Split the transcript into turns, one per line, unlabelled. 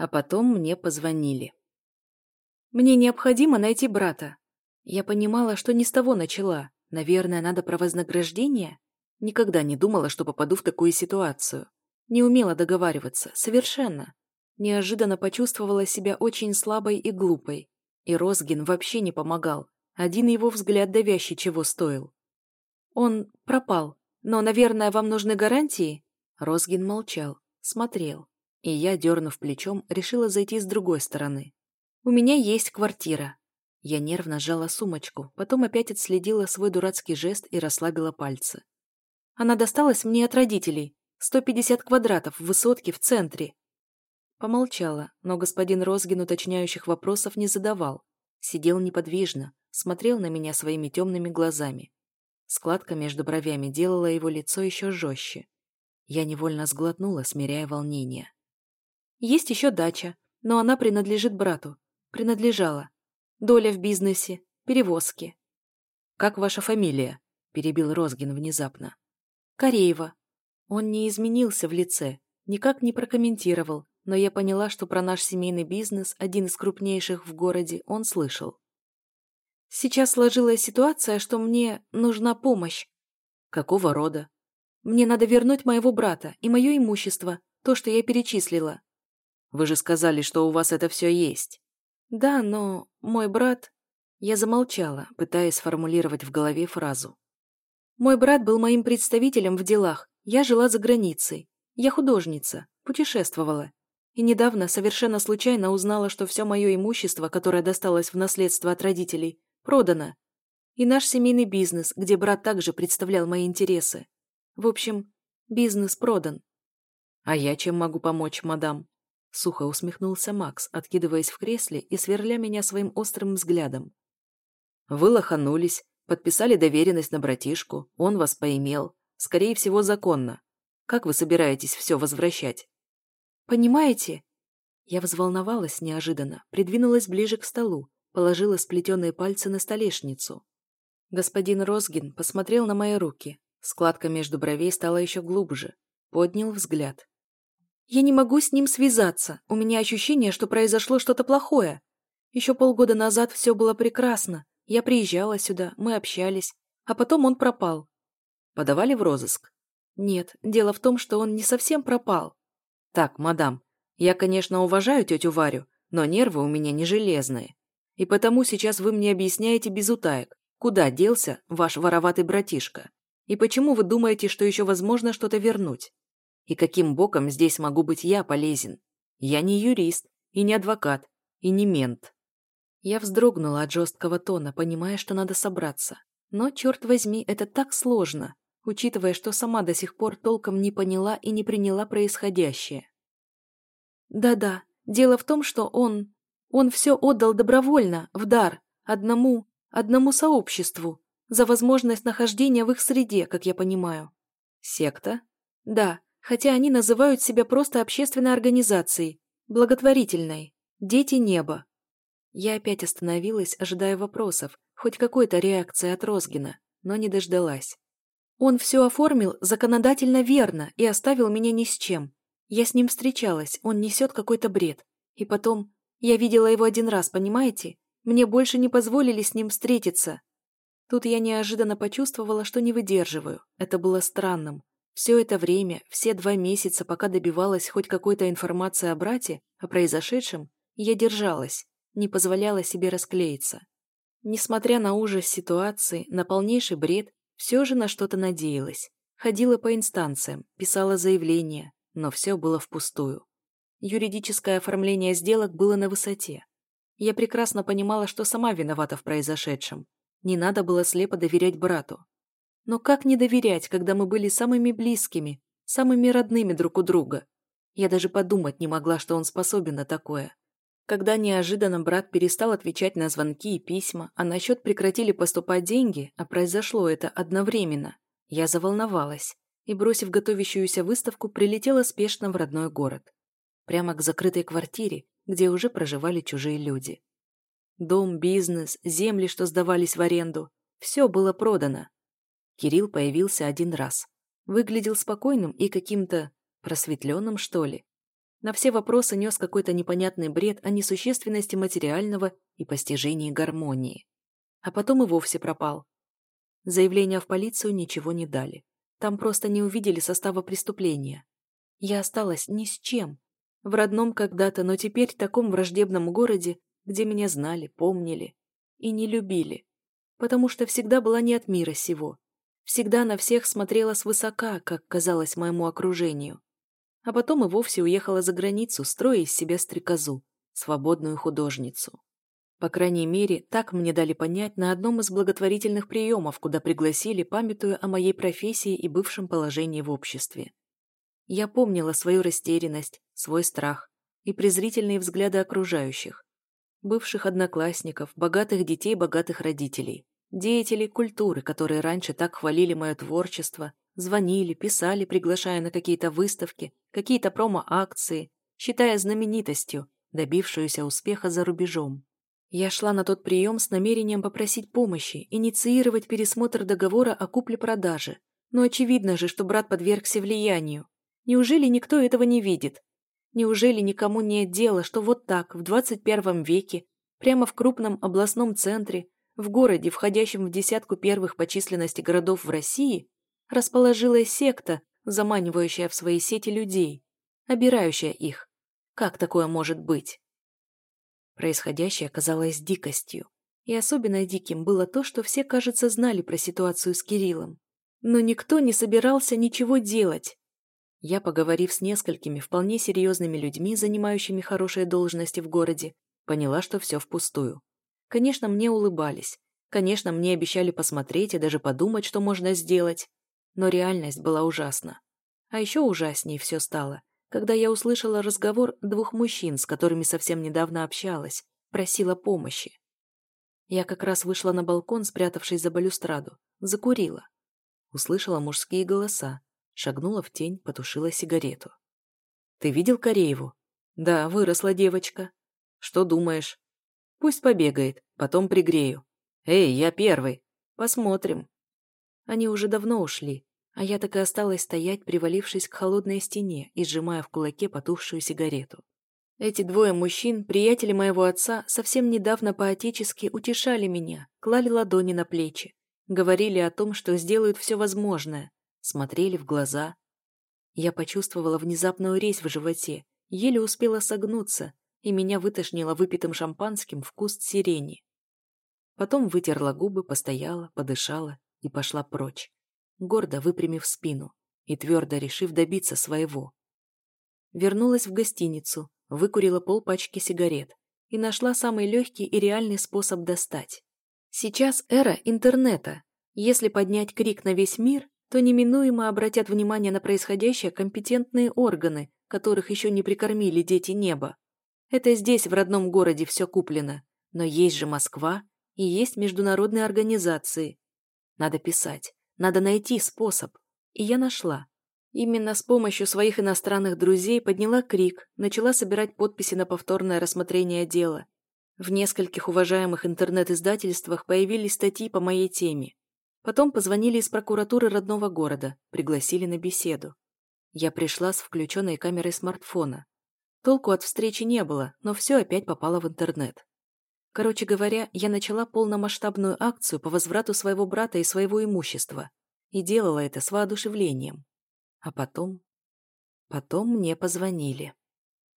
А потом мне позвонили. Мне необходимо найти брата. Я понимала, что не с того начала. Наверное, надо про вознаграждение? Никогда не думала, что попаду в такую ситуацию. Не умела договариваться, совершенно. Неожиданно почувствовала себя очень слабой и глупой. И Розгин вообще не помогал. Один его взгляд давящий чего стоил. Он пропал. Но, наверное, вам нужны гарантии? Розгин молчал, смотрел. И я, дернув плечом, решила зайти с другой стороны. У меня есть квартира. Я нервно сжала сумочку, потом опять отследила свой дурацкий жест и расслабила пальцы. Она досталась мне от родителей. 150 квадратов в высотке в центре. Помолчала, но господин Розгин уточняющих вопросов не задавал. Сидел неподвижно, смотрел на меня своими темными глазами. Складка между бровями делала его лицо еще жестче. Я невольно сглотнула, смиряя волнение. Есть еще дача, но она принадлежит брату. Принадлежала. Доля в бизнесе, перевозки. «Как ваша фамилия?» – перебил Розгин внезапно. «Кореева». Он не изменился в лице, никак не прокомментировал, но я поняла, что про наш семейный бизнес, один из крупнейших в городе, он слышал. Сейчас сложилась ситуация, что мне нужна помощь. Какого рода? Мне надо вернуть моего брата и мое имущество, то, что я перечислила. Вы же сказали, что у вас это все есть. Да, но мой брат... Я замолчала, пытаясь сформулировать в голове фразу. Мой брат был моим представителем в делах, я жила за границей. Я художница, путешествовала. И недавно совершенно случайно узнала, что все мое имущество, которое досталось в наследство от родителей, продано. И наш семейный бизнес, где брат также представлял мои интересы. В общем, бизнес продан. А я чем могу помочь, мадам? Сухо усмехнулся Макс, откидываясь в кресле и сверля меня своим острым взглядом. Вы лоханулись, подписали доверенность на братишку, он вас поимел. Скорее всего, законно. Как вы собираетесь все возвращать? Понимаете? Я взволновалась неожиданно, придвинулась ближе к столу, положила сплетенные пальцы на столешницу. Господин Розгин посмотрел на мои руки. Складка между бровей стала еще глубже. Поднял взгляд. Я не могу с ним связаться. У меня ощущение, что произошло что-то плохое. Еще полгода назад все было прекрасно. Я приезжала сюда, мы общались. А потом он пропал. Подавали в розыск? Нет, дело в том, что он не совсем пропал. Так, мадам, я, конечно, уважаю тетю Варю, но нервы у меня не железные. И потому сейчас вы мне объясняете без утаек, куда делся ваш вороватый братишка. И почему вы думаете, что еще возможно что-то вернуть? И каким боком здесь могу быть я полезен? Я не юрист, и не адвокат, и не мент. Я вздрогнула от жесткого тона, понимая, что надо собраться. Но, черт возьми, это так сложно, учитывая, что сама до сих пор толком не поняла и не приняла происходящее. Да-да, дело в том, что он все отдал добровольно, в дар, одному сообществу, за возможность нахождения в их среде, как я понимаю. Секта? Да, хотя они называют себя просто общественной организацией, благотворительной. Дети неба. Я опять остановилась, ожидая вопросов, хоть какой-то реакции от Розгина, но не дождалась. Он все оформил законодательно верно и оставил меня ни с чем. Я с ним встречалась, он несет какой-то бред. И потом, я видела его один раз, понимаете? Мне больше не позволили с ним встретиться. Тут я неожиданно почувствовала, что не выдерживаю. Это было странным. Все это время, все 2 месяца, пока добивалась хоть какой-то информации о брате, о произошедшем, я держалась, не позволяла себе расклеиться. Несмотря на ужас ситуации, на полнейший бред, все же на что-то надеялась. Ходила по инстанциям, писала заявления, но все было впустую. Юридическое оформление сделок было на высоте. Я прекрасно понимала, что сама виновата в произошедшем. Не надо было слепо доверять брату. Но как не доверять, когда мы были самыми близкими, самыми родными друг у друга? Я даже подумать не могла, что он способен на такое. Когда неожиданно брат перестал отвечать на звонки и письма, а на счет прекратили поступать деньги, а произошло это одновременно, я заволновалась и, бросив готовящуюся выставку, прилетела спешно в родной город. Прямо к закрытой квартире, где уже проживали чужие люди. Дом, бизнес, земли, что сдавались в аренду – все было продано. Кирилл появился один раз. Выглядел спокойным и каким-то просветленным, что ли. На все вопросы нес какой-то непонятный бред о несущественности материального и постижении гармонии. А потом и вовсе пропал. Заявления в полицию ничего не дали. Там просто не увидели состава преступления. Я осталась ни с чем. В родном когда-то, но теперь таком враждебном городе, где меня знали, помнили и не любили. Потому что всегда была не от мира сего. Всегда на всех смотрела свысока, как казалось моему окружению. А потом и вовсе уехала за границу, строя из себя стрекозу, свободную художницу. По крайней мере, так мне дали понять на одном из благотворительных приемов, куда пригласили, памятуя о моей профессии и бывшем положении в обществе. Я помнила свою растерянность, свой страх и презрительные взгляды окружающих, бывших одноклассников, богатых детей богатых родителей, деятелей культуры, которые раньше так хвалили мое творчество, звонили, писали, приглашая на какие-то выставки, какие-то промо-акции, считая знаменитостью, добившуюся успеха за рубежом. Я шла на тот прием с намерением попросить помощи, инициировать пересмотр договора о купле-продаже. Но очевидно же, что брат подвергся влиянию. Неужели никто этого не видит? Неужели никому нет дела, что вот так, в 21 веке, прямо в крупном областном центре, в городе, входящем в десятку первых по численности городов в России, расположилась секта, заманивающая в свои сети людей, обирающая их? Как такое может быть? Происходящее казалось дикостью. И особенно диким было то, что все, кажется, знали про ситуацию с Кириллом. Но никто не собирался ничего делать. Я, поговорив с несколькими вполне серьезными людьми, занимающими хорошие должности в городе, поняла, что все впустую. Конечно, мне улыбались. Конечно, мне обещали посмотреть и даже подумать, что можно сделать. Но реальность была ужасна. А еще ужаснее все стало, когда я услышала разговор двух мужчин, с которыми совсем недавно общалась, просила помощи. Я как раз вышла на балкон, спрятавшись за балюстраду, закурила. Услышала мужские голоса, шагнула в тень, потушила сигарету. «Ты видел Корееву?» «Да, выросла девочка». «Что думаешь?» «Пусть побегает, потом пригрею». «Эй, я первый». «Посмотрим». Они уже давно ушли, а я так и осталась стоять, привалившись к холодной стене и сжимая в кулаке потухшую сигарету. Эти двое мужчин, приятели моего отца, совсем недавно по-отечески утешали меня, клали ладони на плечи, говорили о том, что сделают все возможное, смотрели в глаза. Я почувствовала внезапную резь в животе, еле успела согнуться, и меня вытошнило выпитым шампанским в куст сирени. Потом вытерла губы, постояла, подышала и пошла прочь, гордо выпрямив спину и твердо решив добиться своего. Вернулась в гостиницу, выкурила полпачки сигарет и нашла самый легкий и реальный способ достать. Сейчас эра интернета. Если поднять крик на весь мир, то неминуемо обратят внимание на происходящее компетентные органы, которых еще не прикормили дети неба. Это здесь, в родном городе, все куплено. Но есть же Москва и есть международные организации. Надо писать, надо найти способ. И я нашла. Именно с помощью своих иностранных друзей подняла крик, начала собирать подписи на повторное рассмотрение дела. В нескольких уважаемых интернет-издательствах появились статьи по моей теме. Потом позвонили из прокуратуры родного города, пригласили на беседу. Я пришла с включенной камерой смартфона. Толку от встречи не было, но все опять попало в интернет. Короче говоря, я начала полномасштабную акцию по возврату своего брата и своего имущества. И делала это с воодушевлением. А потом мне позвонили.